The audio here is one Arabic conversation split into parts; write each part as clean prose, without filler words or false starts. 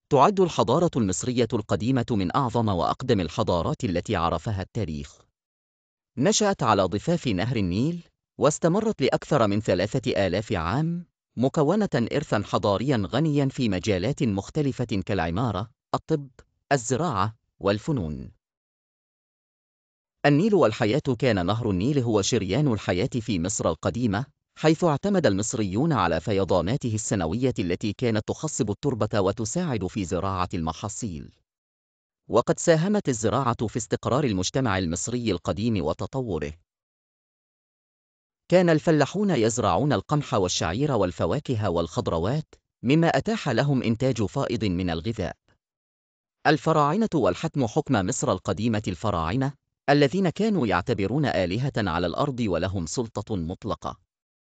تعد الحضارة المصرية القديمة من أعظم وأقدم الحضارات التي عرفها التاريخ. نشأت على ضفاف نهر النيل، واستمرت لأكثر من 3000 عام، مكونة إرثاً حضارياً غنياً في مجالات مختلفة كالعمارة، الطب، الزراعة، والفنون. النيل والحياة. كان نهر النيل هو شريان الحياة في مصر القديمة، حيث اعتمد المصريون على فيضاناته السنوية التي كانت تخصب التربة وتساعد في زراعة المحاصيل. وقد ساهمت الزراعة في استقرار المجتمع المصري القديم وتطوره. كان الفلاحون يزرعون القمح والشعير والفواكه والخضروات، مما أتاح لهم إنتاج فائض من الغذاء. الفراعنة والحكم. حكم مصر القديمة. الفراعنة الذين كانوا يعتبرون آلهة على الأرض ولهم سلطة مطلقة.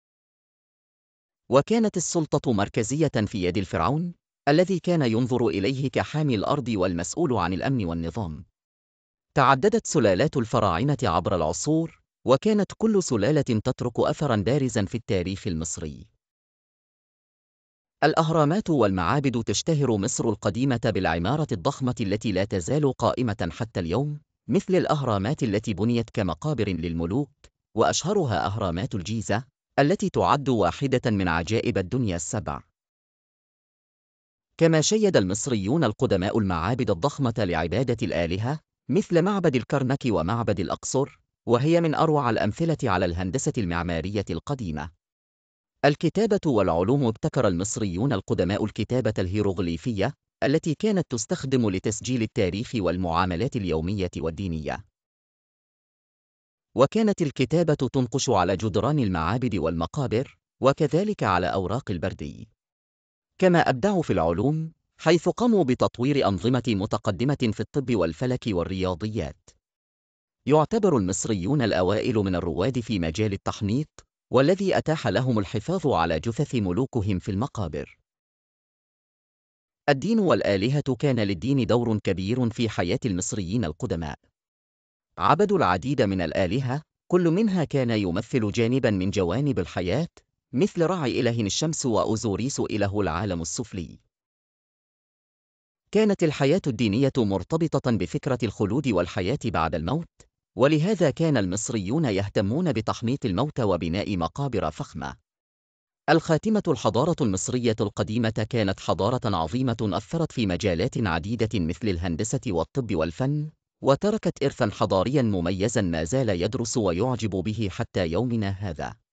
وكانت السلطة مركزية في يد الفرعون، الذي كان ينظر إليه كحامي الأرض والمسؤول عن الأمن والنظام. تعددت سلالات الفراعنة عبر العصور، وكانت كل سلالة تترك أثراً بارزاً في التاريخ المصري. الأهرامات والمعابد. تشتهر مصر القديمة بالعمارة الضخمة التي لا تزال قائمة حتى اليوم، مثل الأهرامات التي بنيت كمقابر للملوك، وأشهرها أهرامات الجيزة، التي تعد واحدة من عجائب الدنيا السبع. كما شيد المصريون القدماء المعابد الضخمة لعبادة الآلهة، مثل معبد الكرنك ومعبد الأقصر، وهي من أروع الأمثلة على الهندسة المعمارية القديمة. الكتابة والعلوم. ابتكر المصريون القدماء الكتابة الهيروغليفية، التي كانت تستخدم لتسجيل التاريخ والمعاملات اليومية والدينية. وكانت الكتابة تنقش على جدران المعابد والمقابر، وكذلك على أوراق البردي. كما أبدعوا في العلوم، حيث قاموا بتطوير أنظمة متقدمة في الطب والفلك والرياضيات. يعتبر المصريون الأوائل من الرواد في مجال التحنيط، والذي أتاح لهم الحفاظ على جثث ملوكهم في المقابر. الدين والآلهة. كان للدين دور كبير في حياة المصريين القدماء. عبدوا العديد من الآلهة، كل منها كان يمثل جانباً من جوانب الحياة، مثل رعي إله الشمس وأوزوريس إله العالم السفلي. كانت الحياة الدينية مرتبطة بفكرة الخلود والحياة بعد الموت، ولهذا كان المصريون يهتمون بتحنيط الموتى وبناء مقابر فخمة. الخاتمة. الحضارة المصرية القديمة كانت حضارة عظيمة أثرت في مجالات عديدة مثل الهندسة والطب والفن، وتركت إرثاً حضارياً مميزاً ما زال يدرس ويعجب به حتى يومنا هذا.